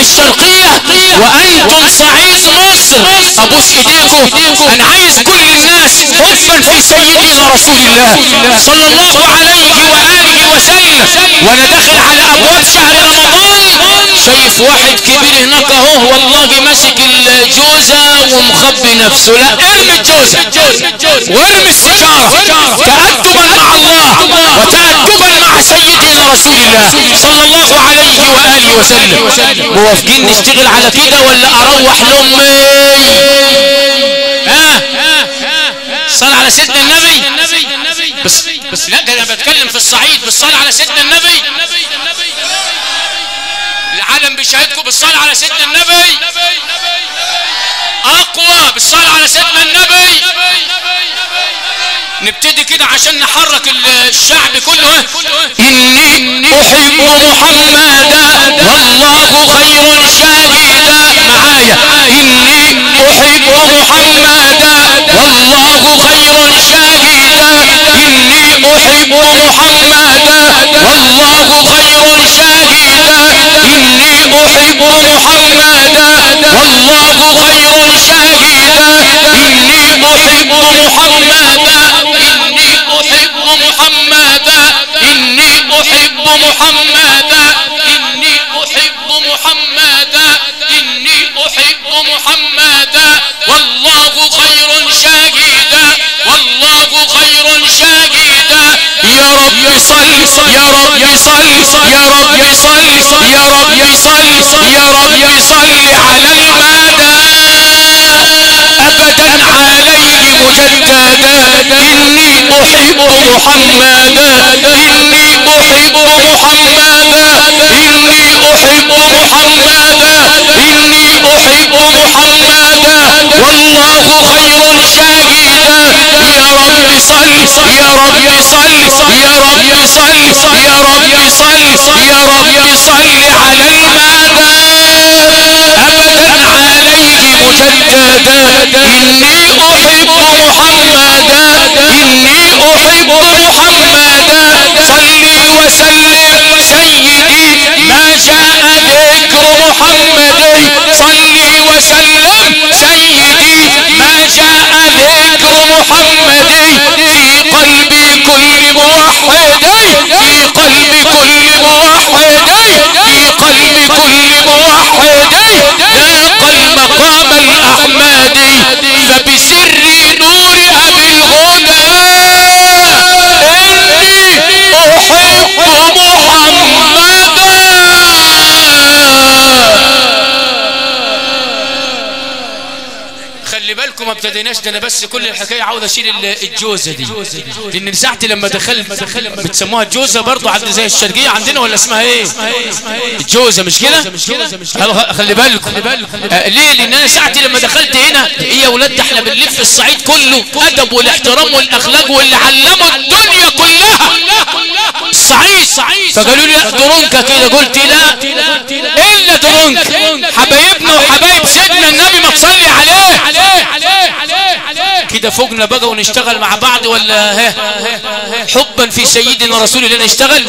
الشرقية وانتم صعيد مصر، ابوس ايديكم. انا عايز كل الناس حبا في سيدنا رسول الله صلى الله عليه وآله وسلم. وانا داخل على ابواب شهر رمضان شايف واحد كبير هناك اهو والله ماسك الجوزة ومخبي نفسه. لا، ارمي الجوزة وارمي السيجارة تأدبا مع الله وتأدبا مع سيدنا رسول الله صلى الله عليه وآله وسلم. موافقين نشتغل على كده ولا اروح لامي؟ صلى على سيدنا النبي. بس لا، ده انا بتكلم في الصعيد بالصلاة على سيدنا النبي. العالم بيشاهدكم بالصلاة على سيدنا النبي. اقوى بالصلاة على سيدنا النبي. نبتدي كده عشان نحرك الشعب كله. إني أحب محمدا والله خير شاهدا. معايا، إني أحب محمدا والله خير شاهدا. إني أحب محمدا والله خير شاهدا. إني أحب محمدا والله خير شاهدا. إني أحب محمدا. إني أحب محمدا. إني أحب محمدا. إني أحب محمدا. إني أحب محمدا والله خير شاهدا. والله خير شاهدا. يا رب صل، يا رب صل، يا رب صل، يا رب صل، يا رب صل على المدى أبدا عليه مجددا. إني أحب محمدا. إني أحب محمدا. إني أحب محمدا. إني أحب محمدا والله خير شاهدا. يا رب صل، يا رب صل، يا رب صل، يا رب صل، يا رب صل على المدى أبدا عليه مجددا. إني أحب محمدا. إني أحب محمدا. صلي وسلم سيدي ما جاء ذكر محمد. صلي وسلم سيدي ما جاء ذكر محمد. في قلب كل موحد، في قلب كل موحد، في قلب كل موحد ذاق المقام الأحمدي. فبسر نور أبي الهدى إني أحب محمدا. خلي بالكم ما ابتديناش، ده انا بس كل الحكايه عاوز اشيل الجوزه دي، لان ساعتي لما دخلت بتسموها الجوزه برضه عند زي الشرقيه عندنا ولا اسمها ايه؟ الجوزه مش كده؟ خلي بالكم ليه؟ لان انا ساعتي لما دخلت هنا ايه يا ولاد، احنا بنلف الصعيد كله ادب والاحترام والاخلاق واللي علموا الدنيا كلها الصعيد. فقالوا لي درونكه كده، قلت لا الا درونك حبايبنا وحبايب سيدنا النبي ما تصلي عليه كده فوقنا بقى ونشتغل مع بعض ولا حبا في سيدنا رسول الله نشتغل.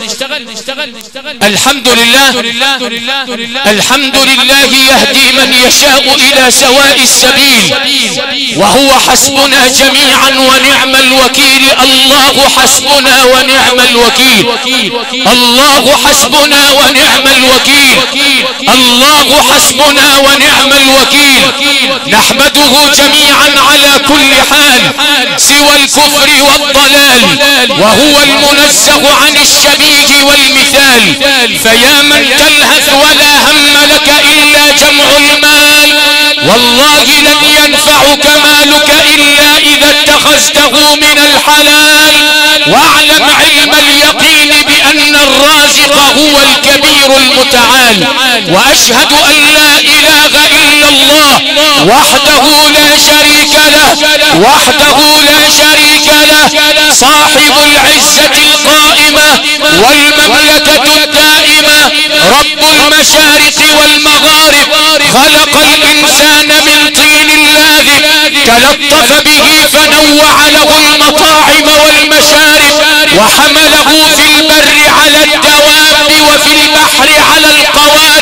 الحمد لله، الحمد لله يهدي من يشاء إلى سواء السبيل وهو حسبنا جميعا ونعم الوكيل. الله حسبنا ونعم الوكيل. الله حسبنا ونعم الوكيل. الله حسبنا ونعم الوكيل. نحمده جميعا على كل حال سوى الكفر والضلال، وهو المنزه عن الشبيه والمثال. فيا من تلهث ولا هم لك إلا جمع المال، والله لن ينفعك مالك إلا إذا اتخذته من الحلال. واعلم علم اليقين بأن الرازق هو الكبير المتعال. وأشهد أن لا إله إلا الله وحده لا شريك له، وحده لا شريك له، صاحب العزة القائمة والمملكة الدائمة، رب المشارق والمغارب. خلق الإنسان من طين لازب، تلطف به فنوع له المطاعم والمشارب، وحمله في البر على الدواب وفي البحر على القوارب.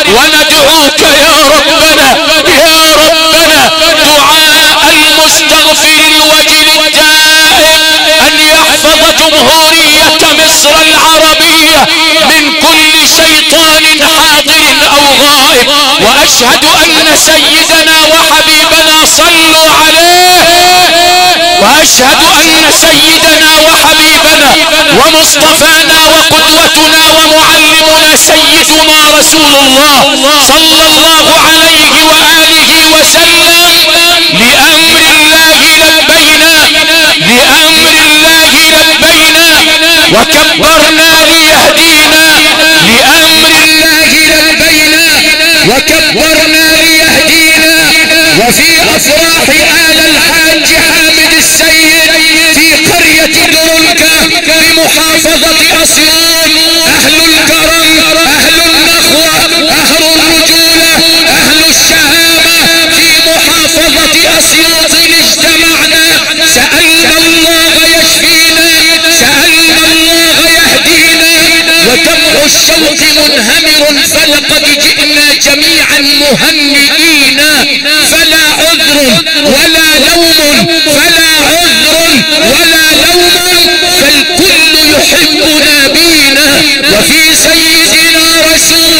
وندعوك يا ربنا يا ربنا دعاء المستغفر لوجه الداء أن يحفظ جمهورية مصر العربية من كل شيطان حاضر أو غائب. وأشهد أن سيدنا وحبيبنا صلوا عليه، وأشهد أن سيدنا وحبيبنا ومصطفانا وقدوتنا ومعلمنا سيدنا رسول الله صلى الله عليه وآله وسلم لأمر الله لبينا، لأمر الله لبينا وكبرنا ليهدينا، لأمر الله لبينا وكبرنا ليهدينا. وفي أفراح آل الحاج حامد السيد في قرية درنكة بمحافظة أسوان، أهل الكرم، أهل النخوة، أهل الرجولة، أهل الشهامة في محافظة أسيوط اجتمعنا. سألنا الله يشفينا، سألنا الله يهدينا. ودمع الشوق منهمر فلقد جئنا جميعا مهنئين، فلا عذر ولا لوم، فلا عذر ولا لوم، فالكل يحبنا بينا. وفي سيدنا رسول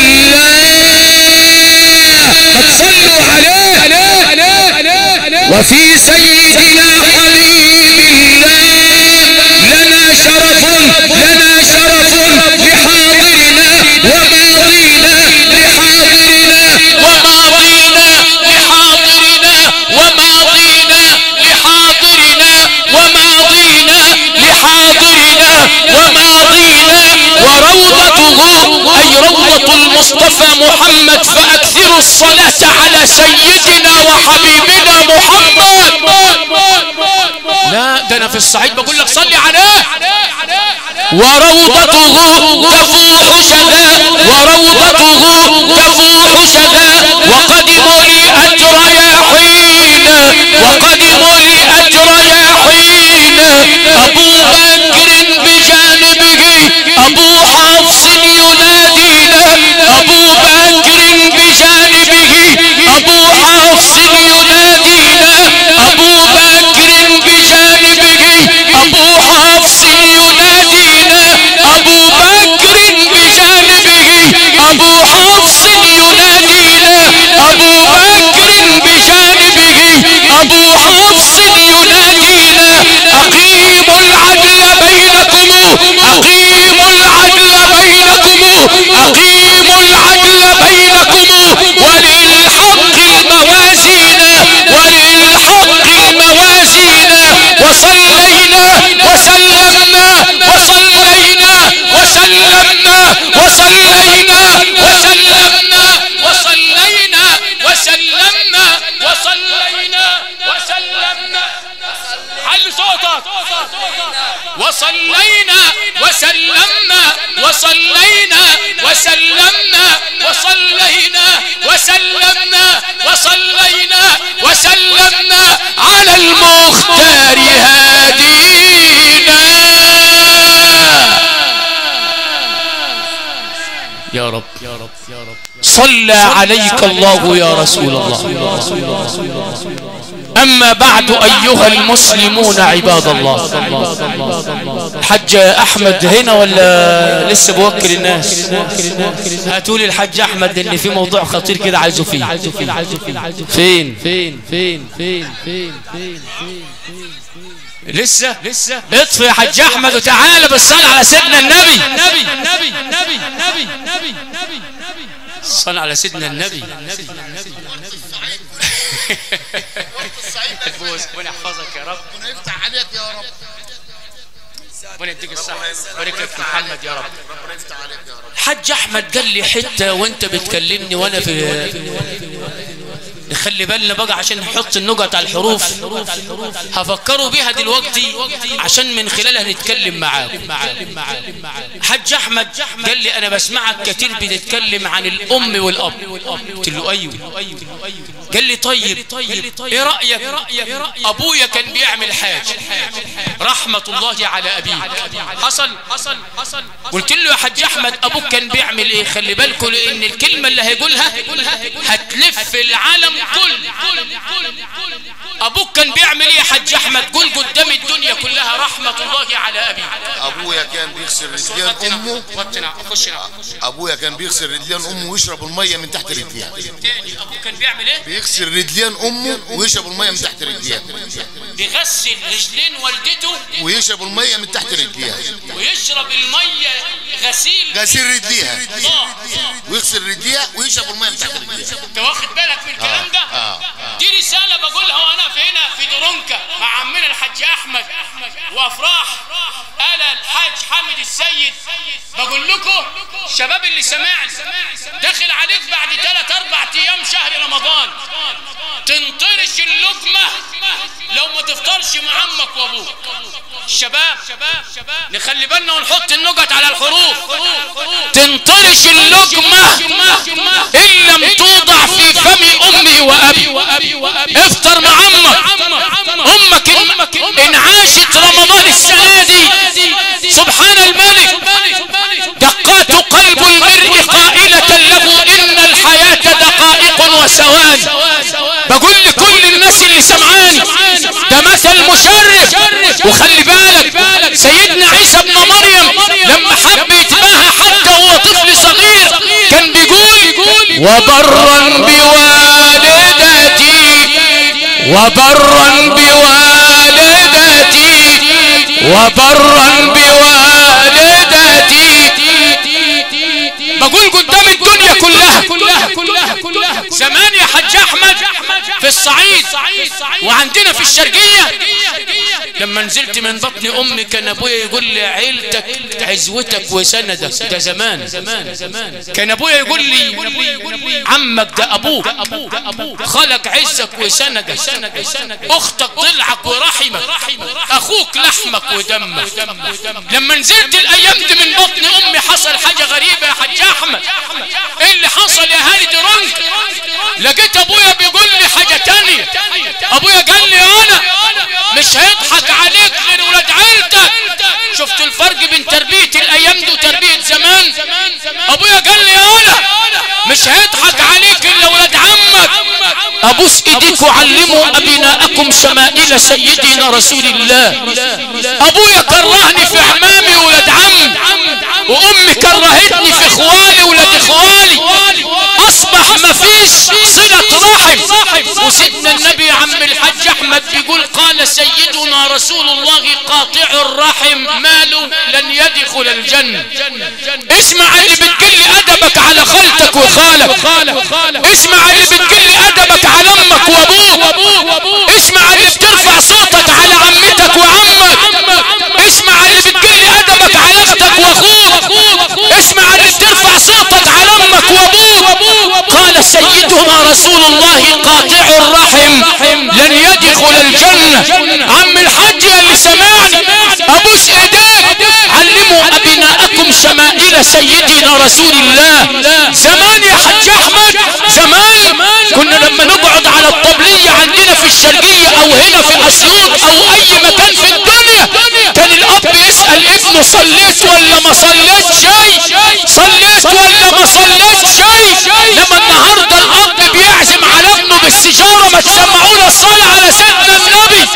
الله قد صلوا عليه، وفي سيدنا حبيب الله لنا شرف، لنا شرف لحاضرنا وماضينا، لحاضرنا وماضينا، لحاضرنا وماضينا، لحاضرنا وماضينا، لحاضرنا وماضينا. وروضته أي روضة المصطفى محمد، فأكثروا الصلاة على سيدنا وحبيبنا محمد. لا ده أنا في الصعيد بقول لك صلي عليه. وروضته تفوح شذا، وروضته تفوح شذا، وقدموا لي أجر يا حين، وقدموا لي أجر يا حين. أبو بكر بجانبه أبو حفص ينادينا، أبو بكر بجانبه أبو حفص ينادينا، أبو بكر بجانبه أبو حفص ينادينا، أبو بكر بجانبه أبو حفص ينادينا، أبو بكر بجانبه أبو حفص ينادينا. أقيموا العدل بينكم، أقيموا العدل بينكم، أقيموا العدل بينكم، وللحق الموازين، وللحق الموازين. وصلينا وسلمنا، وصلينا وسلمنا، وصلينا وسلمنا، وصلينا وسلمنا، وصلينا وسلمنا. علي صوتك. وصلينا وسلمنا، وصلينا وسلمنا، وصلينا وسلمنا، وصلينا وسلمنا على المختار هادينا. يا رب يا رب يا رب صلى عليك الله يا رسول الله. أما بعد أيها المسلمون عباد الله، الحاج أحمد هنا ولا لسه بوكل الناس؟ هاتولي الحاج أحمد لأن في موضوع خطير كده عايزه فيه. فين فين فين فين فين فين لسه اطفي يا حاج أحمد وتعالى بالصلاة على سيدنا النبي. صلى على سيدنا النبي. ربنا يحفظك يا رب، ربنا يفتح عليك يا رب، ربنا يديك الصحة، بارك لك في محمد يا رب، ربنا يفتح عليك يا رب. الحاج احمد قال لي حته وانت بتكلمني وانا في نخلي بالنا بقى عشان نحط النقط على الحروف. هفكروا بيها دلوقتي عشان من خلالها نتكلم معاكم. حاج احمد قال لي انا بسمعك كتير بتتكلم عن الام والاب. قلت له ايوه. قال لي طيب ايه رايك ابويا كان بيعمل حاجه رحمه الله على ابيه حصل. قلت له يا حاج احمد ابوك كان بيعمل ايه؟ خلي بالكم لان الكلمه اللي هيقولها هتلف العالم كله. ابوك كان بيعمل ايه يا حاج احمد؟ قول قدام الدنيا كلها رحمه الله على ابيه. ابويا كان بيغسل رجلين امه. ابويا كان بيغسل رجلين امه ويشرب الميه من تحت رجليها. ابوك كان بيعمل ايه؟ بيغسل رجلين امه ويشرب الميه من تحت رجليها. بيغسل رجلين والدته ويشرب الميه من تحت رجليها. ويشرب الميه غسيل رجليها. ويغسل رجليها ويشرب الميه من تحت رجليها. انت واخد بالك من الكلام ده؟ دي رساله بقولها وانا هنا في درونكا مع عمنا الحاج احمد وافراح آل الحاج حامد السيد. بقول لكم الشباب اللي سمعني داخل عليك بعد 3-4 ايام شهر رمضان تنطرش اللقمه لو ما تفطرش مع عمك وابوك. الشباب نخلي بالنا ونحط النقط على الحروف. تنطرش اللقمه ان لم توضع في فم امي وابي. افطر مع امك ان عاشت رمضان السنه دي. سبحان الملك دقات قلب المرء قائله له ان الحياه دقائق وثواني. بقول لكل الناس اللي سمعاني ده مثل مشرف. وخلي بالك سيدنا عيسى ابن مريم لما حب يتباهى حتى هو طفل صغير كان بيقول وبرا بوالدتي بقول قدام الدنيا كلها. زمان يا حاج احمد في الصعيد وعندنا في الشرقيه لما نزلت من بطن امي كان ابويا يقول لي عيلتك عزوتك وسندك. ده زمان كان ابويا يقول لي عمك ده ابوك خلق عزك وسندك. اختك ضلعك ورحمك. اخوك لحمك ودمك. لما نزلت الايام دي من بطن امي حصل حاجه غريبه يا حاج احمد. ايه اللي حصل يا هاني درونك؟ لقيت ابويا بيقول لي حاجه تانية. ابويا قال لي انا مش هيضحك عليك غير ولاد عيلتك. شفت الفرق بين تربيه الايام دي وتربيه زمان؟ ابويا قال لي انا مش هيضحك عليك الا ولاد عمك. ابوس ايديك وعلموا ابناءكم شمائل سيدنا رسول الله. ابويا كرهني في عمامي ولاد عمي وامي كرهتني في اخوالي ولاد اخوالي. اصبح مفيش صلة رحم. وسيدنا النبي عم الحاج احمد بيقول قال سيدنا رسول الله قاطع الرحم ماله لن يدخل الجنة. اسمع اللي بتقل ادبك على خالتك وخالك. اسمع اللي بتقل ادبك على امك وابوك. اسمع اللي بترفع صوتك على عمتك وعمك. اسمع اللي بتقل ادبك على اختك واخوك. اسمع اللي بترفع صوتك على امك وابوك. قال سيدنا رسول الله قاطع الرحم لن يدخل الجنة. عم الحاج اللي سمعني ابوس ايديك علموا ابناءكم شمائل سيدنا رسول الله. زمان يا حاج احمد زمان كنا لما نقعد على الطبلية عندنا في الشرقية او هنا في اسيوط او اي مكان في الدنيا كان الاب يسأل ابنه صليت ولا ما صليت شيء؟ صليت ولا ما صليت شيء؟ لما النهارده الاب بيعزم على ابنه بالسجارة ما تسمعونا الصلاة على سيدنا النبي.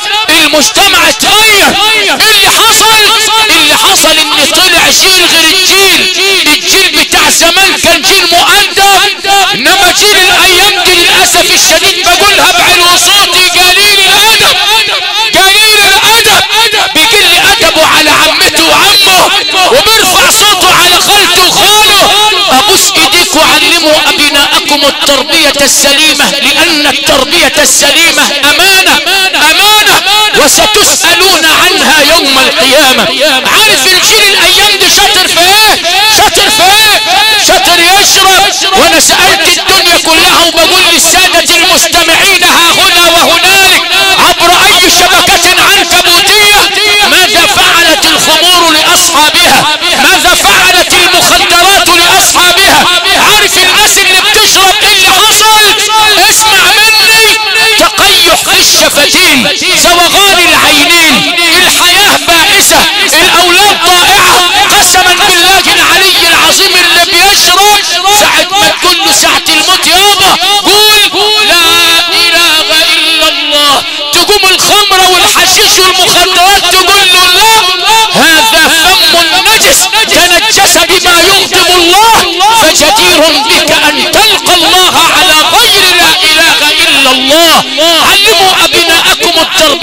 المجتمع اتغير. اللي حصل ان طلع جيل غير الجيل بتاع زمان كان جيل مؤدب. انما جيل الايام دي للاسف الشديد بقولها بعلو صوتي قليل الادب. بيقل ادبه على عمته وعمه وبيرفع صوته على خالته وخاله. ابوس ايديك وعلموا ابناءكم التربية السليمة لان التربية السليمة امانة وستسألون عنها يوم القيامة. عارف الجيل الايام دي شاطر في ايه؟ شاطر يشرب. وانا سألت الدنيا كلها وبقول للسادة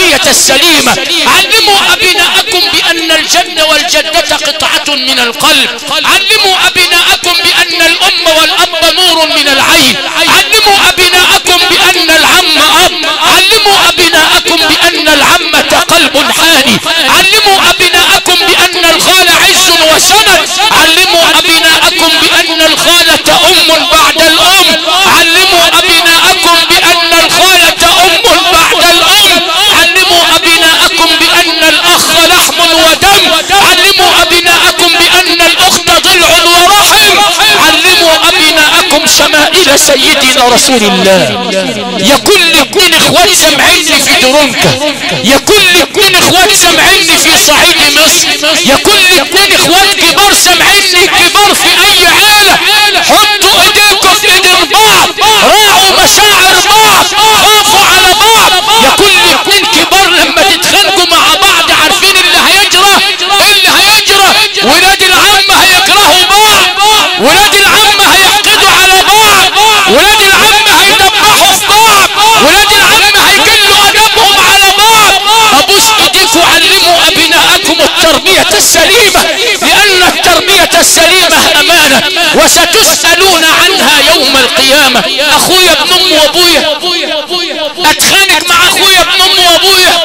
التربية السليمة. علموا أبناءكم بأن الجد والجدة قطعة من القلب. علموا أبناءكم بأن الأم والأب نور من العين. علموا أبناءكم بأن العم أب. علموا أبناءكم بأن العمة قلب حاني. علموا أبناءكم بأن الخال عز وسند. علموا أبناءكم بأن الخالة أم بعد الأم. علموا أبناءكم بأن الخالة أم بعد الأم. علموا أبناءكم بأن الأخ لحم ودم. علموا أبناءكم بأن الأخت ضلع ورحم. علموا أبناءكم شمائل سيدنا رسول الله. يا كل اتنين اخوات سمعيني في درونكا، يا كل اتنين اخوات سمعيني في صعيد مصر، يا كل اتنين اخوات كبار سمعيني كبار في اي عالة، حطوا ايديكم في ايدين بعض، راعوا مشاعر بعض، خافوا على بعض. يا كل اتنين كبار لما تتخانقوا مع بعض عارفين اللي هيجرى، اللي هيجرى ولاد العم هيكرهوا بعض، ولاد العم هيحقدوا على بعض، ولاد العم هيدبحوا في بعض، ولاد العم هيجلوا ادبهم على بعض. ابوس ايديكم علموا ابناءكم التربية السليمة، لان التربية السليمة امانة وستسألون عنها يوم القيامة. اخويا ابن ام وابويا، اتخانق مع اخويا ابن ام وابويا،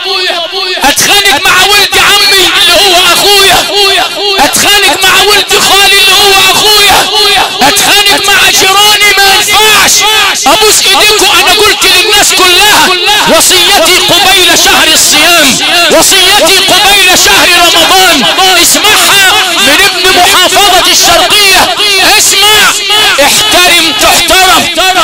اتخانق مع ولد عمي اللي هو اخويا، اتخانق مع ولد خالي اللي هو اخويا، اتخانق مع جيراني ما ينفعش. ابوس ايديكم انا قلت للناس كلها وصيتي قبيل شهر الصيام، وصيتي قبيل شهر رمضان، اسمعها من ابن محافظة الشرقية، اسمع: احترم تحترم،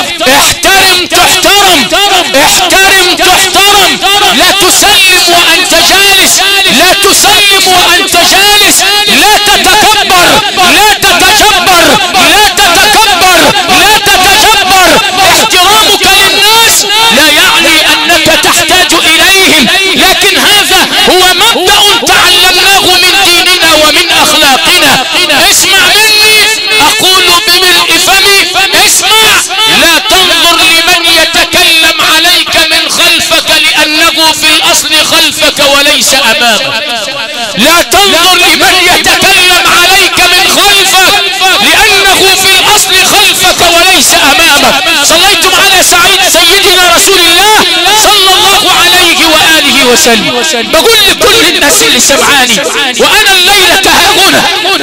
احترم تحترم، احترم تحترم. لا تسلم وانت جالس، لا تسلم وانت جالس، لا تتكبر، لا تتجبر، لا تتكبر، لا تتجبر. احترامك للناس لا يعني انك تحتاج اليهم، لكن هذا هو مبدأ تعلمناه من ديننا ومن اخلاقنا. اسمع مني، اقول بملء فمي، اسمع: لا تنظر لمن يتكلم عليك من خلفك لانه في الاصل خلفك وليس امامك. لا تنظر لمن يتكلم عليك من خلفك لانه في الاصل خلفك وليس امامك. صليتم على سيدنا رسول الله صلى الله عليه وآله وسلم. بقول لكل الناس اللي سمعاني وانا الليلة هنا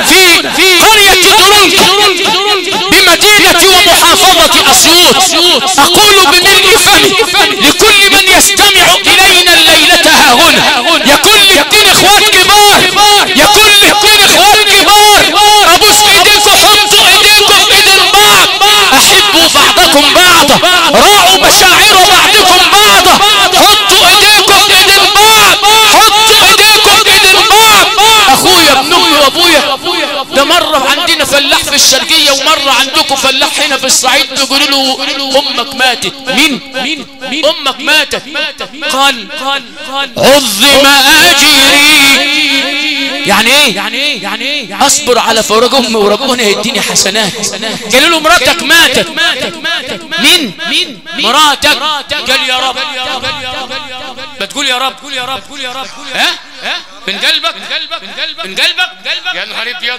في قرية درونكا بمدينة ومحافظة اسيوط، اقول بملء فمي لكل من يستمع الينا الليلة هنا: يا كل اتنين اخوات كبار، يا كل اتنين اخوات كبار، ابوس ايديكم، حطوا ايديكم في ايدين بعض، احبوا بعضكم بعضا، راعوا مشاعر بعضكم بعضا، حطوا ايديكم في ايدين بعض، حطوا ايديكم في ايدين بعض. اخويا ابن امي وابويا ده مرة عندنا فلاح في الشرقية ومرة عندكم فلاح هنا في الصعيد، بيقولوا له امك ماتت. مين امك ماتت؟ قال عظم اجري. يعني ايه؟ اصبر على فراق امي وربنا يديني حسنات. قالوا له مراتك ماتت. مين مراتك؟ قال يا رب. بتقول يا رب؟ ها من قلبك؟ يا نهار ابيض.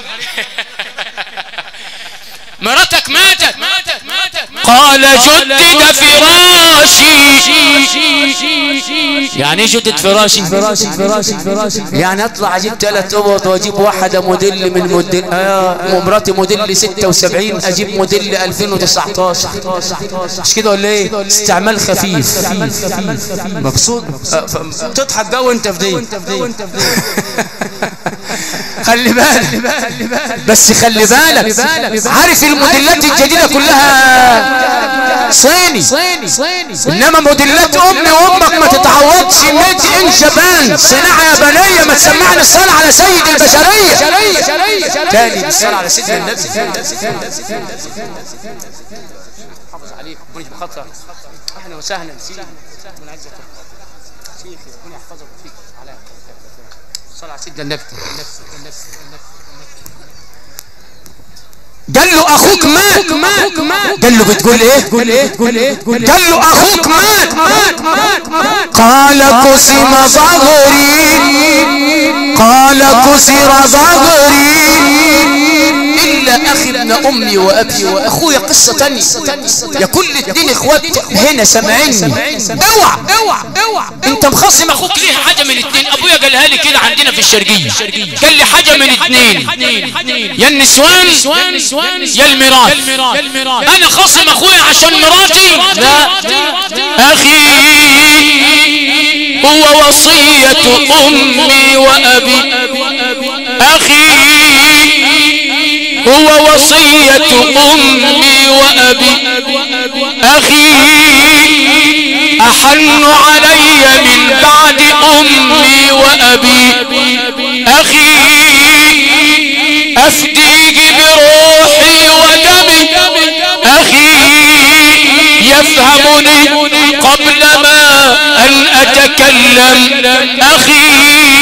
مراتك ماتت. قال جدد فراشي. يعني جدد فراشي؟ يعني اطلع اجيب 3 قبط واجيب واحدة موديل من موديل مراتي موديل 76 اجيب موديل 2019. مش كده ولا ايه؟ استعمال خفيف. مبسوط تضحك ده وانت في دي. خلي بالك بس، خلي بالك. عارف الموديلات الجديدة كلها صيني، انما موديلات امي وامك ما تتعوضش. ميد ان جابان، صناعة يابانية. ما تسمعنا الصلاة على سيد البشرية تاني بالصلاة على سيدنا النبي. حافظ عليك ونجي بخطر. اهلا وسهلا سيدي من عزك شيخي، ربنا يحفظك فيك على الصلاة على سيدنا النبي. قال له اخوك مات. قال له بتقول ايه؟ قال له اخوك مات. قال قسم ظهري، قال كسر ظهري الا اخي ابن امي وابي. واخويا قصة تانية. يا كل الدين اخوات هنا سامعيني، اوعى انت مخصم اخوك ليه حاجة من اتنين. ابويا قالها لي كده عندنا في الشرقية، قال لي حاجة من اتنين، يا النسوان يا الميراث. انا خصم اخويا عشان مراتي؟ لا، اخي هو وصية امي وابي، اخي هو وصية امي وابي، اخي احن علي من بعد امي وابي، اخي افديك بروحي ودمي، اخي يفهمني قبل ما ان اتكلم، اخي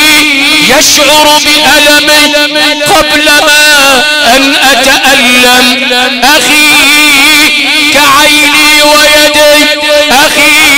يشعر بألمي قبل ما ان اتألم، اخي كعيني ويدي، اخي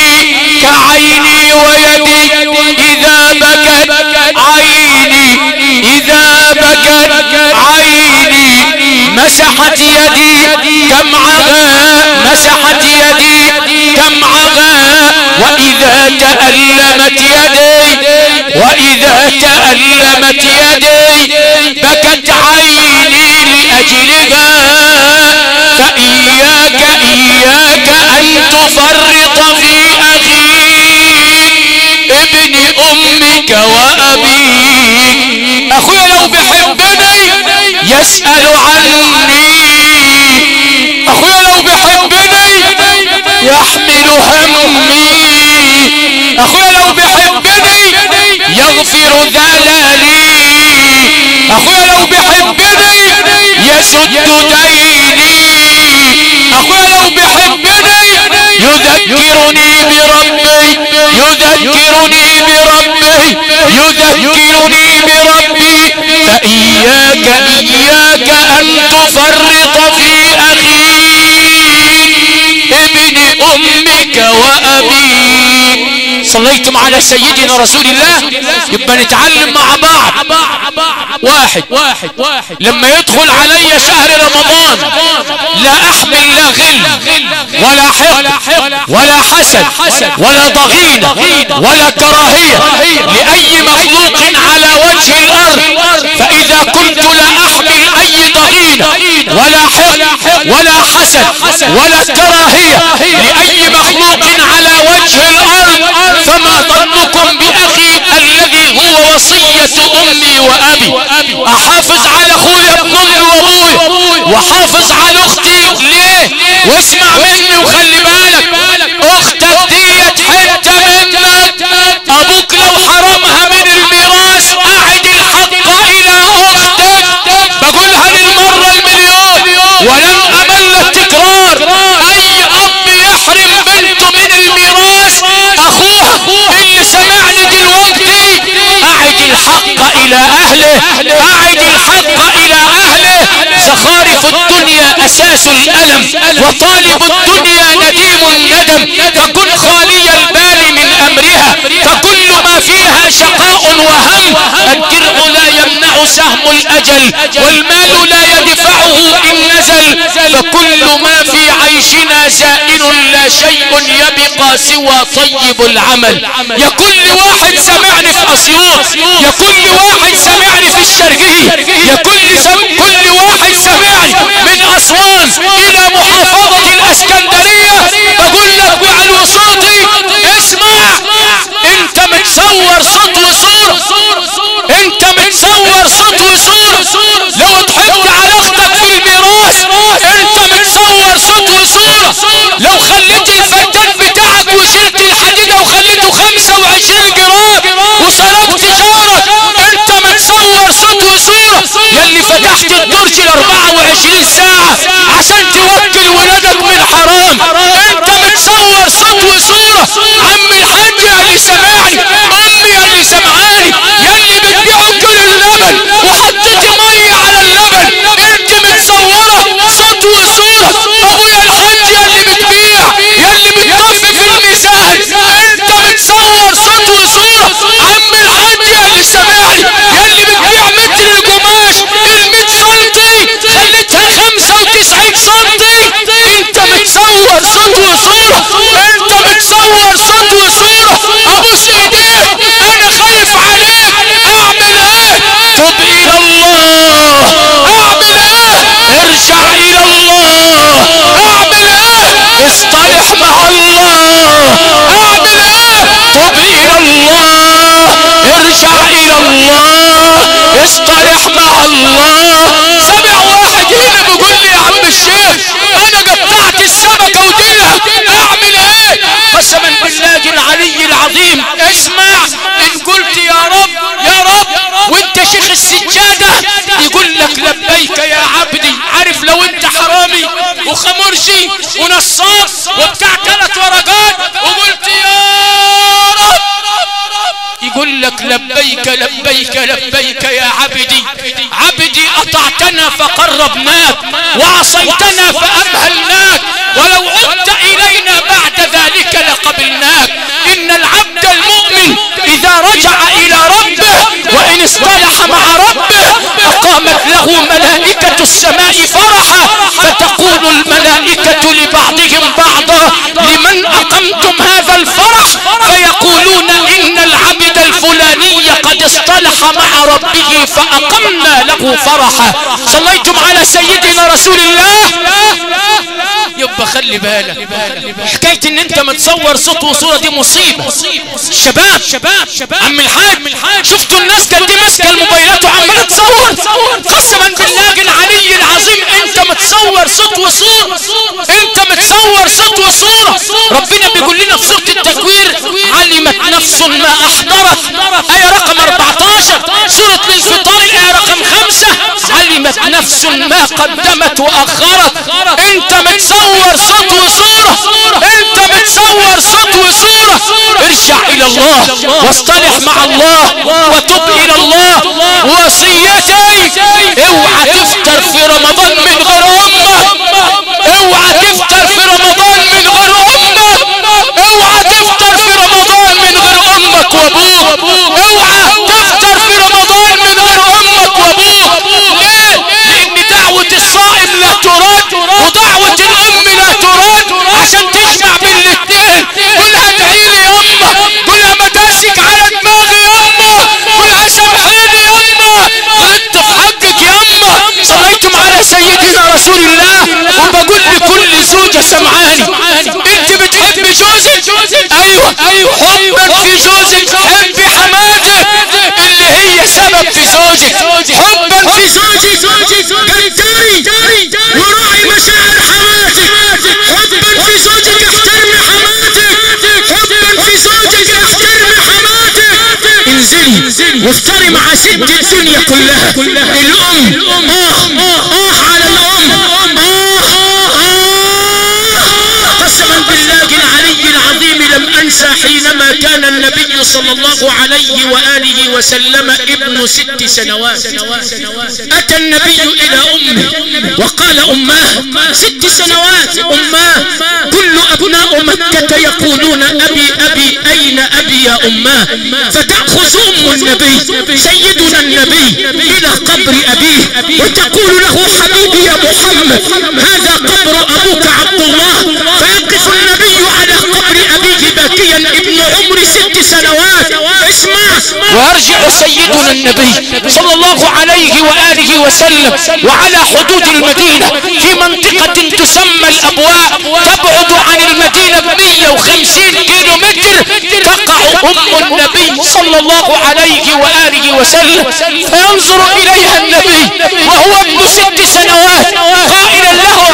كعيني ويدي اذا بكت عيني، اذا بكت عيني مسحت يدي دمعها، مسحت يدي دمعها، واذا تألمت يدي، واذا تألمت يدي بكت عيني لاجلها. فإياك ان تفرط في اخيك ابن امك وابيك. اخويا لو بيحبني يسأل عني، اخويا لو بيحبني يحمل همي، اخويا لو بيحبني يغفر ذلالي، اخويا لو بيحبني يسد ديني، اخويا لو بيحبني يذكرني بربي، يذكرني بربي، يذكرني بربي. فإياك ان تفرط في اخيك ابن امك وابيك. صليتم على سيدنا رسول الله. يبقى نتعلم مع بعض. واحد لما يدخل علي شهر رمضان لا احمل لا غل ولا حقد ولا حسد ولا ضغينة ولا كراهية لأي مخلوق على وجه الأرض. فإذا كنت لا أحمل أي ضغينة ولا حقد ولا حسد ولا كراهية لأي مخلوق على وجه الأرض، فما ظنكم بأخي الذي هو وصية أمي وأبي. أحافظ على أخويا ابن أمي وأبوي، وحافظ على أختي. ليه؟ واسمع مني وخلي بالك، أختك ديت حتة منك. أبوك لو حرمها من الميراث أعد الحق إلى أختك. بقولها للمرة المليون ولن أمل التكرار. أي أب يحرم بنته من الميراث أخوها اللي سمعني دلوقتي أعد الحق إلى أهله، أعد الحق إلى أهله. زخارف الدنيا أساس الألم، وطالب الدنيا نديم الندم. فكن خالي البال من أمرها، فكل ما فيها شقاء وهم. الدرع لا يمنع سهم الأجل، والمال لا يدفعه إن نزل. فكل ما في عيشنا زائل، لا شيء يبقى سوى طيب العمل. يا كل واحد سمعني في أسيوط، يا كل واحد سمعني في الشرقية، يا كل واحد سمعني من أسوان إلى محافظة الإسكندرية، بقول لك بعلو صوتي اسمع. انت متصور صوت وصورة، انت متصور صوت وصورة. لو ضحكت على اختك في الميراث انت متصور صوت وصورة. لو خليت الفتان بتاعك وشلت الحديدة وخليته 25 جرام وسرقت جارك انت متصور صوت وصورة. يلي فتحت الدرج ال24 ساعة عشان توكل ولادك من حرام انت متصور صوت وصورة. عم الحاج اللي سمعني، امي اللي سمعاني، يلي بتبيعوا كل اللبن وحطيت مية على اللبن انت متصور لبيك يا عبدي. عبدي أطعتنا فقربناك وعصيتنا فأمهلناك، ولو عدت إلينا بعد ذلك لقبلناك. إن العبد المؤمن إذا رجع إلى ربه وإن اصطلح مع ربه أقامت له ملائكة السماء فرحا، فتقول الملائكة لبعضهم بعضا: لمن أقمتم هذا الفرح؟ فيقولون: إن العبد الفلاني قد اصطلح مع ربه فأقمنا له فرحا. صليتم على سيدنا رسول الله؟ يبقى خلي بالك، حكاية ان انت متصور صوت وصورة دي مصيبة. شباب عم الحاج، شفتوا الناس قد ماسكه الموبايلات وعماله تصور؟ قسما بالله العلي العظيم انت متصور صوت وصورة، انت متصور صوت وصورة. ربنا بيقول لنا في سورة التكوير: علمت نفس ما احضرت، آية رقم 14. سورة الانفطار آية رقم 5: علمت نفس ما قدمت واخرت. انت متصور صوت وصورة، انت متصور صوت وصورة. ارجع الى الله واصطلح مع الله وتب الى الله. وصيتي: اوعى تفطر في رمضان من غير امك، اوعى تفطر في رمضان من غير امك، اوعى تفطر في رمضان من غير امك وابوك، اوعى تفطر في رمضان من غير امك وابوك. ليه؟ لان دعوة الصائم لا ترد ودعوة الام لا ترد. عشان تجمع بين الاثنين قولها: ادعيلي يما، قولها: مداسك على دماغي يما، قولها: سامحيني يما، غلطت في حقك يما. صليتم على سيدنا رسول الله. وبقول لكل زوجة سمعاني: انت بتحبي جوزك؟ ايوه، حبك في جوزك حبي حماتك اللي هي سبب في زوجك. حبا في زوجك قدري وراعي مشاعر حماتك. حبا في زوجك احترمي حماتك، حبا في زوجك احترمي حماتك. انزلي وافطري مع ست الدنيا كلها. الام على الام، قسما بالله العلي العظيم لم انسى حينما كان النبي صلى الله عليه وآله وسلم ابن 6 سنوات. اتى النبي الى امه وقال: اماه، 6 سنوات، اماه. كل ابناء مكة يقولون: ابي ابي، اين ابي يا اماه؟ فتأخذ ام النبي سيدنا النبي الى قبر ابيه وتقول له: حبيبي يا محمد، هذا قبر ابوك عبد الله. فيقف النبي على قبر ابيه باكيا ابن عمر 6 سنوات. اسمع. ويرجع سيدنا النبي صلى الله عليه وآله وسلم وعلى حدود المدينة في منطقة تسمى الأبواء، تبعد عن المدينة 150 كيلو متر. تقع أم النبي صلى الله عليه وآله وسلم فينظر إليها النبي وهو ابن 6 سنوات قائلا له: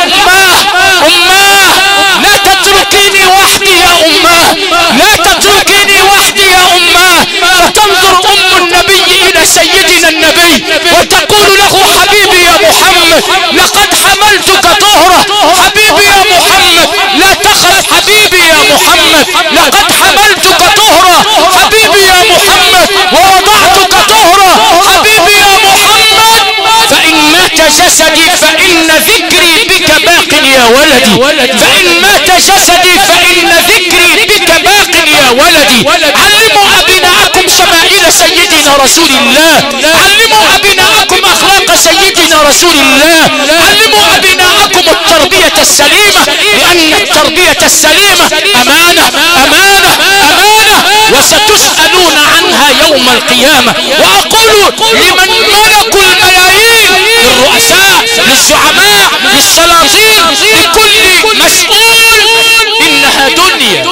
أماه، لا تتركيني وحدي يا أماه، لا تتركيني وحدي يا أماه. فتنظر أم النبي إلى سيدنا النبي وتقول له: حبيبي يا محمد، لقد حملتك طهرة. حبيبي يا محمد، لا تخف. حبيبي يا محمد، لقد حملتك طهرة. حبيبي يا محمد، ووضعتك طهرة. حبيبي يا محمد، فإن مات جسدي فإن ذكري بك باق يا ولدي، فإن مات جسدي فإن ذكري بك باق يا ولدي. علموا أبناءكم شمائل سيدنا رسول الله، علموا أبناءكم أخلاق سيدنا رسول الله، علموا أبناءكم التربية السليمة، لأن التربية السليمة أمانة أمانة أمانة، وستسألون عنها يوم القيامة. وأقول لمن ملكوا الملايين، للرؤساء، للزعماء، للسلاطين، لكل مسؤول: إنها دنيا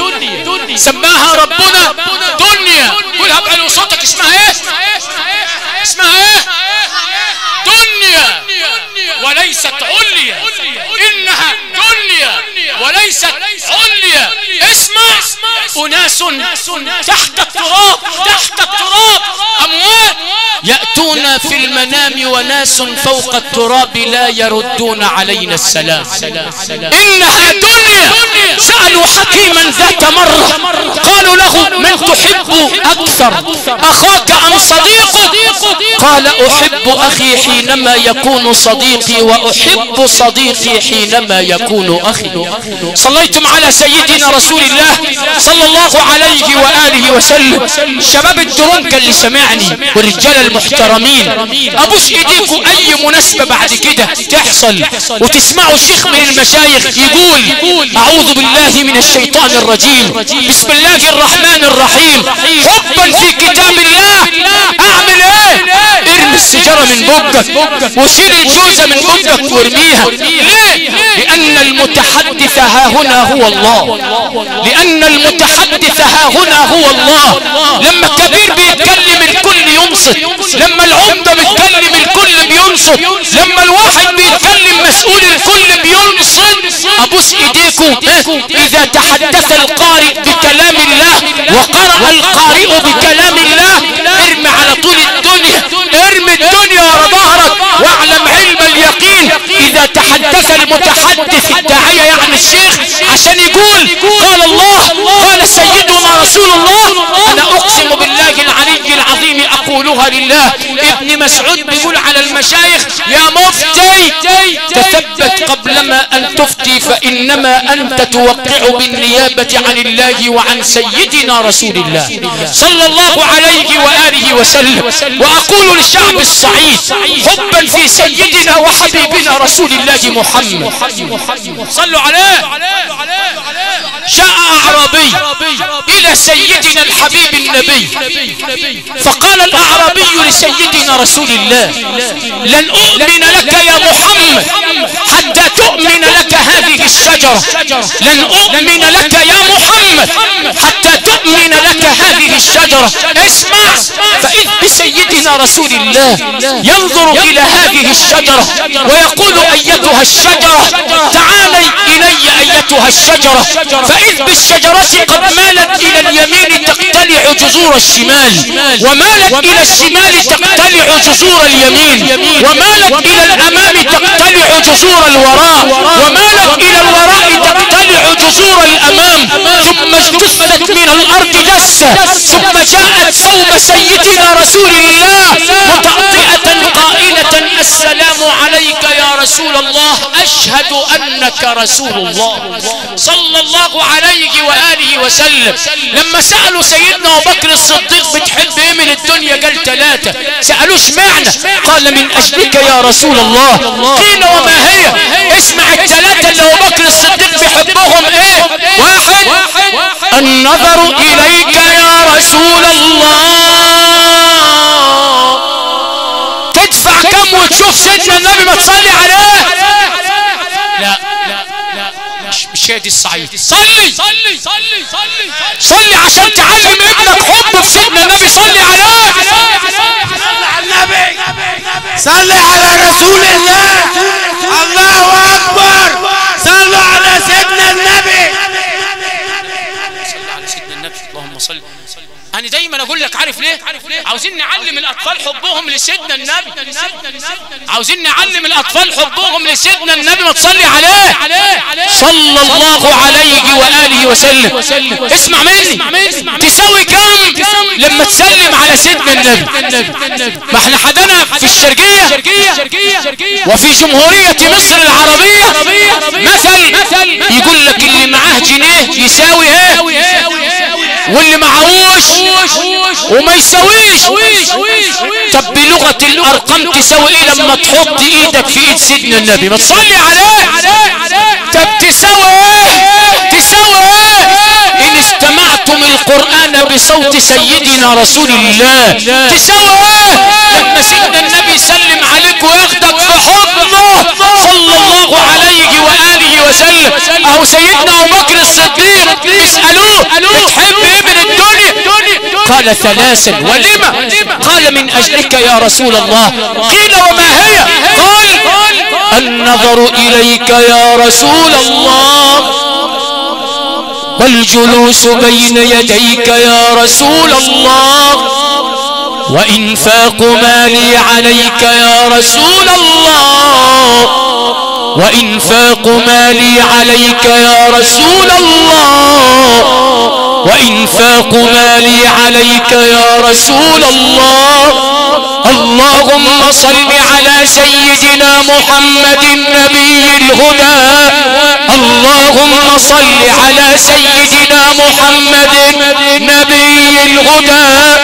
سماها ربنا دنيا. قولها بعلو صوتك: اسمها ايه؟ اسمها ايه؟ دنيا وليست عليا. إنها دنيا وليست عليا. اسمع: أناس تحت التراب، تحت التراب، أموات يأتون في المنام وناس فوق التراب لا يردون علينا السلام. إنها دنيا. سألوا حكيما ذات مرة قالوا له من تحب أكثر أخاك أم صديقك؟ قال أحب أخي حينما يكون صديقي وأحب صديقي حينما يكون أخي. صليتم على سيدنا رسول الله صلى الله عليه وآله وسلم. شباب الدرونكة اللي سمعني والرجال المحترمين، أبوس إيديكم أي مناسبة بعد كده تحصل وتسمعوا شيخ من المشايخ يقول أعوذ بالله من الشيطان الرجيم بسم الله الرحمن الرحيم حبا في كتاب الله، أعمل إيه؟ ارمي السجارة من بقك وشيل الجوزة من بقك وارميها. ليه؟ لأن المتحدث ها هنا هو الله. لأن المتحدث ها هنا هو الله. لما الكبير بيتكلم الكل ينصت، لما العمدة بيتكلم الكل بينصت، لما الواحد بيتكلم مسؤول الكل بينصت. أبوس إيديكم إذا تحدث القارئ بكلام الله وقرأ القارئ بكلام الله ارمي على طول الدنيا، ارمي الدنيا ورا ظهرك واعلم علم اليقين. إذا تحدث المتحدث الداعية يعني الشيخ عشان يقول قال الله قال سيدنا رسول الله، أنا أقسم بالله العلي العظيم أقولها لله. ابن مسعود بيقول على المشايخ يا مفتي تثبت قبلما أن تفتي فإنما أنت توقع بالنيابة عن الله وعن سيدنا رسول الله صلى الله عليه وآله وسلم. وأقول للشعب الصعيد حبا في سيدنا وحبيبنا رسول الله محمد صلوا عليه. جاء أعرابي إلى سيدنا الحبيب النبي فقال الأعرابي لسيدنا رسول الله لن أؤمن لك يا محمد حتى تؤمن لك هذه الشجرة. لن أؤمن لك يا محمد حتى تؤمن لك هذه الشجرة. اسمع. فإذ بسيدنا رسول الله ينظر إلى هذه الشجرة ويقول أيتها الشجرة تعالي إلي أيتها الشجرة. فإذ بالشجرة قد مالت إلى اليمين تقتلع جذور الشمال، ومالت إلى الشمال تقتلع جذور اليمين، ومالت إلى الأمام تقتلع جذور الوراء، ومالت إلى الوراء تقتلع جذور الأمام. ثم اجتثت من الأرض جثة ثم جاءت صوب سيدنا رسول الله متعطئة قائلة السلام عليك يا رسول الله أشهد أنك رسول الله صلى الله عليه وآله وسلم. لما سألوا سيدنا أبو بكر الصديق بتحب ايه من الدنيا قال 3. سألوش معنى قال من أجلك يا رسول الله. قيل وما هي؟ اسمع ال3 اللي أبو بكر الصديق بيحبهم ايه. 1 النظر إليك يا رسول الله. تدفع كم وتشوف سيدنا النبي ما تصلي عليه؟ لا مش هي دي الصعيد. صلي صلي صلي صلي صلي عشان تعلم ابنك حب في سيدنا النبي. صلي عليه. صلي على النبي، صلي على رسول الله. الله اكبر. صلوا على سيدنا النبي. صلي على سيدنا النبي. اللهم صل. أنا دايما أقول لك عارف ليه؟ عاوزين نعلم الأطفال حبهم لسيدنا النبي. عاوزين نعلم الأطفال حبهم لسيدنا النبي. ما تصلي عليه صلى الله عليه وآله وسلم. اسمع مني. تساوي كم لما تسلم على سيدنا النبي؟ ما احنا حدنا في الشرقية وفي جمهورية مصر العربية مثل يقول لك اللي معاه جنيه يساوي ايه واللي معهوش وما يساويش. طب بلغة الارقام تساوي ايه لما تحط ايدك في ايد سيدنا النبي؟ ما تصلي عليه. طب تساوي ايه؟ تساوي ايه ان استمعتم القرآن بصوت سيدنا رسول الله؟ تساوي ايه لما سيدنا النبي يسلم عليك وياخدك في حضنه صلى الله عليه وآله وسلم. اهو سيدنا ابو بكر الصديق يسألوه بتحب ايه من الدنيا؟ قال 3. ولما؟ قال من اجلك يا رسول الله. قيل وما هي؟ قال النظر اليك يا رسول الله والجلوس بين يديك يا رسول الله وإنفاق مالي عليك يا رسول الله، وإنفاق مالي عليك يا رسول الله، وإنفاق مالي عليك يا رسول الله. اللهم صل على سيدنا محمد النبي الهدى، اللهم صل على سيدنا محمد نبي الهدى،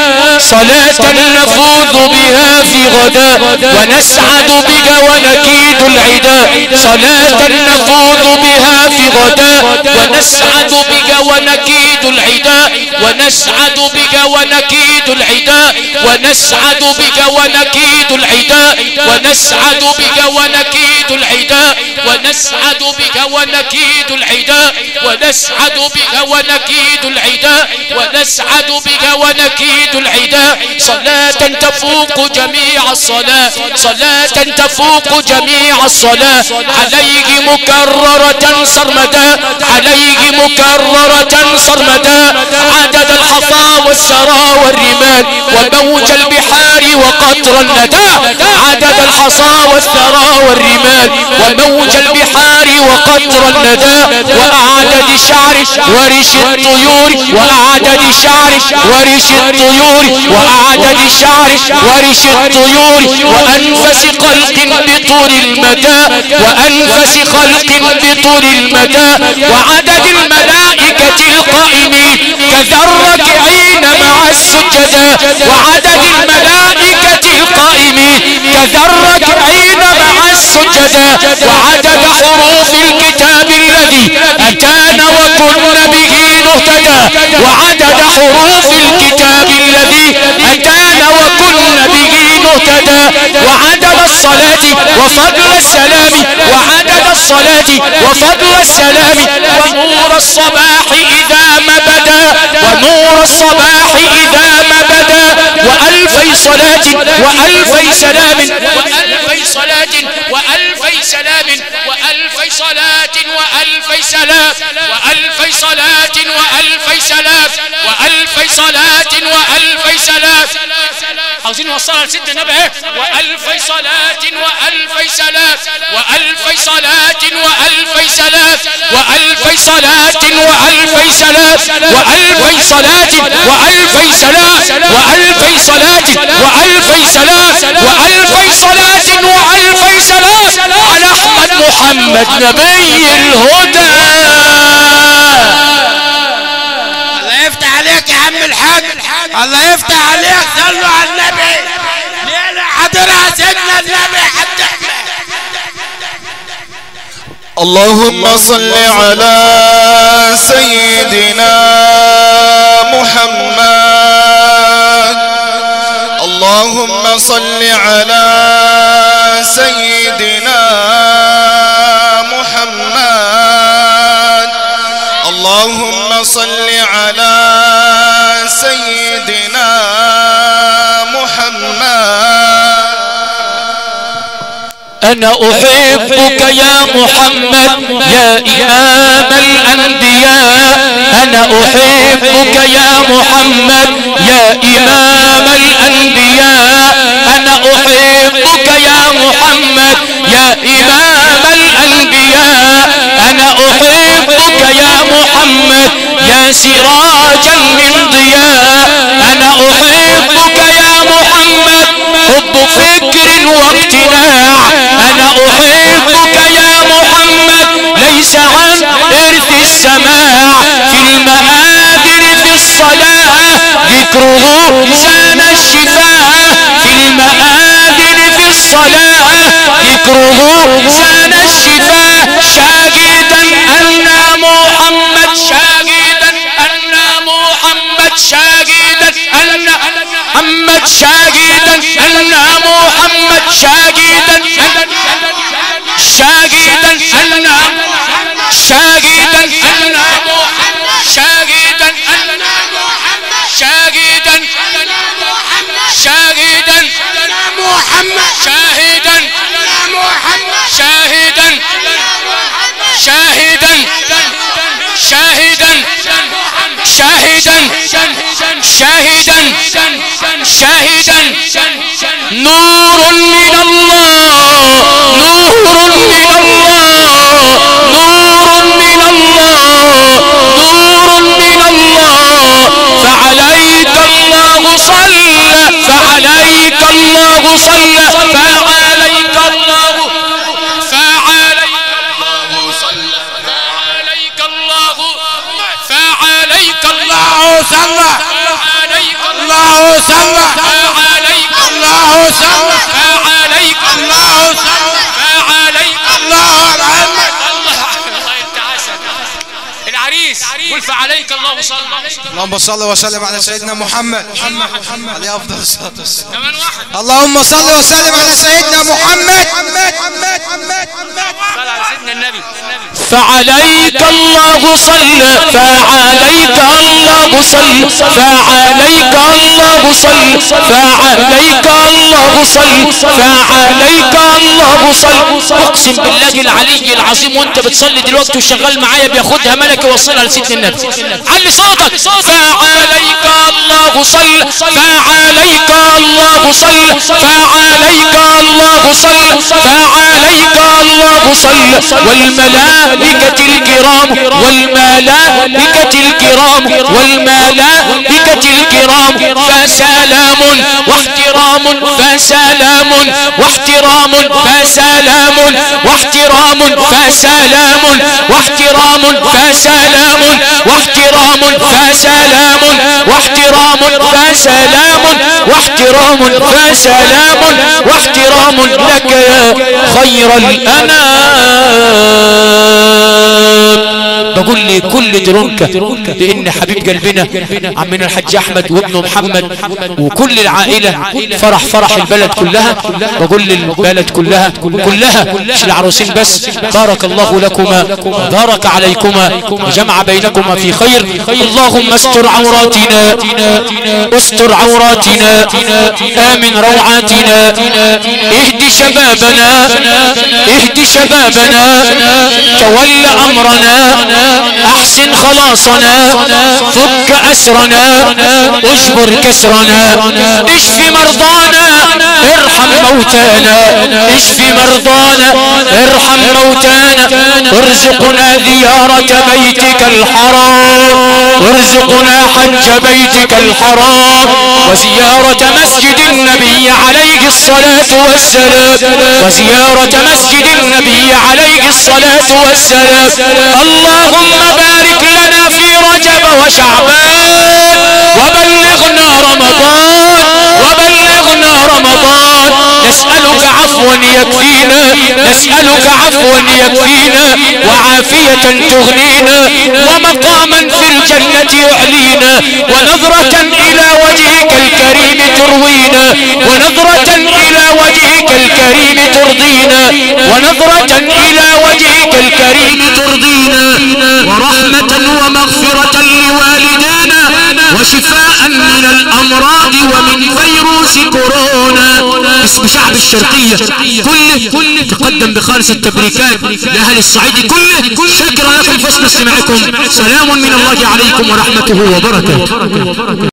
صلاة نفوز بها في غدا ونسعد بك ونكيد العدا، صلاة نفوز بها في غدا ونسعد بك ونكيد العدا، ونسعد بك ونكيد العدا، ونسعد بك ونكيد العدا، ونسعد بك ونكيد العدا، ونسعد بك ونكيد العدا، ونسعد بك ونكيد العدا، ونسعد بك ونكيد العدا. صلاة تفوق جميع الصلاة، صلاة تفوق جميع الصلاة، عليه مكررة سرمدا، عليه مكررة سرمدا، عدد الحصى والثرى والرمال وموج البحار وقطر الندى، عدد الحصى والثرى والرمال وموج البحار وقطر الندى، وأعدد شعر ورش الطيور، وأعدد شعر ورش الطيور، وأعدد شعر ورش الطيور، وأنفس خلق بطول المدى، وأنفس خلق بطول المدى، وعدد الملائكة القائمين كذا الراكعين مع السجداء، وعدد الملائكة القائمين كذا الراكعين مع السجداء، وعدد حروف الكتاب الذي أتانا وكنا به نهتدى، وعدد حروف الكتاب الذي أتانا وكنا به نهتدى، وعدد الصلاة وفضل السلام، وعدد الصلاة وفضل السلام، ونور الصباح إذا ما بدا، ونور الصباح إذا ما بدا، وألفي صلاة وألفي سلام، وألفي صلاة وألفي سلام، وألفي صلاة وألفي سلام، وألفي صلاة وألفي سلام، وألفي صلاة وألفي سلام. عاوزين نوصلها لسيدنا النبي، وألفي صلاة وألفي سلام، وألفي صلاة وألفي سلام، وألفي صلاة وألفي سلام، وألفي صلاة وألفي سلام، وألفي صلاة وألفي سلام، وألفي صلاة وألفي سلام على أحمد محمد نبي الهدى. الله يفتح عليك يا عم الحاج، الله يفتح عليك. صلوا على النبي، ليلة حضرها سيدنا النبي حتى اللهم صل على سيدنا محمد، اللهم صل على سيدنا محمد، اللهم صل على سيدنا محمد. أنا أحبك يا محمد يا إمام الأنبياء، أنا أحبك يا محمد يا إمام الأنبياء، أنا أحبك يا محمد يا إمام الأنبياء، أنا أحبك يا محمد يا سراجا من ضياء، أنا أحبك يا محمد حب فكر واقتناع، أنا أحبك يا محمد ليس عن إرث السماع، في المآذن في الصلاة ذكره زان الشفاء، في المآذن في الصلاة ذكره زان الشفاء، شاهدا أن محمد، شاهدا أن محمد، شاهدا أن محمد، شاهدا أن محمد، شاهدا شاهدا أن شاهدا أن شاهدا شاهدا شاهدا محمد، شاهدا شاهدا شاهدا شاهدا شاهدا شاهدا شاهدا نور من الله نور من الله نور من الله نور من الله فعليك الله صلى فعليك الله صلى فعليك الله صلى فعليك الله فعليك الله صلى فعليك الله صلى فعليك الله صلى فعليك الله صلى فعليك الله محمد الله يتعاسى العريس قل فعليك الله صلى اللهم صل وسلم على سيدنا محمد عليه افضل الصلاه والسلام. كمان واحد اللهم صل وسلم على سيدنا محمد صل على سيدنا النبي. فعليك الله صلى فعليك الله صلى فعليك الله صلى فعليك الله صلى فعليك الله صلى. اقسم بالله العلي العظيم وانت بتصلي دلوقتي وشغال معايا بياخدها ملك يوصلها لسيدنا النبي. علي صوتك. فعليك الله صلى فعليك الله صلى فعليك الله صلى فعليك الله صلى والملائكة الكرام والملائكة الكرام والملائكة الكرام فسلام واحترام فسلام واحترام فسلام واحترام فسلام واحترام فسلام واحترام فسلام واحترام فسلام واحترام فسلام واحترام لك يا خير الأنام. بقول لي كل ترنكة لان حبيب قلبنا عمنا الحاج احمد وابنه محمد وكل العائلة فرح البلد كلها. بقول للبلد كلها مش العروسين بس بارك الله لكما وبارك عليكما وجمع بينكما في خير. اللهم استر عوراتنا استر عوراتنا آمن روعاتنا اهد شبابنا اهد شبابنا تول امرنا احسن خلاصنا فك اسرنا اجبر كسرنا اشف مرضانا ارحم موتانا اشف مرضانا ارحم موتانا ارزقنا زيارة بيتك الحرام ارزقنا حج بيتك الحرام وزيارة مسجد النبي عليه الصلاة والسلام وزيارة مسجد النبي عليه الصلاة والسلام. اللهم بارك لنا في رجب وشعبان وبلغنا رمضان وبلغنا رمضان. نسألك عفوا يكفينا نسألك عفوا يكفينا وعافية تغنينا ومقاما في الجنة يعلينا ونظرة إلى وجهك الكريم تروينا ونظرة إلى وجهك الكريم ترضينا ونظرة إلى وجهك الكريم ترضينا ورحمة ومغفرة لوالدينا وشفاء من الأمراض ومن فيروس كورونا. اسم شعب الشرقية كله تقدم بخالص التبريكات لأهل الصعيد كله. شكرا لكم حسن استماعكم. سلام من الله عليكم ورحمته وبركاته.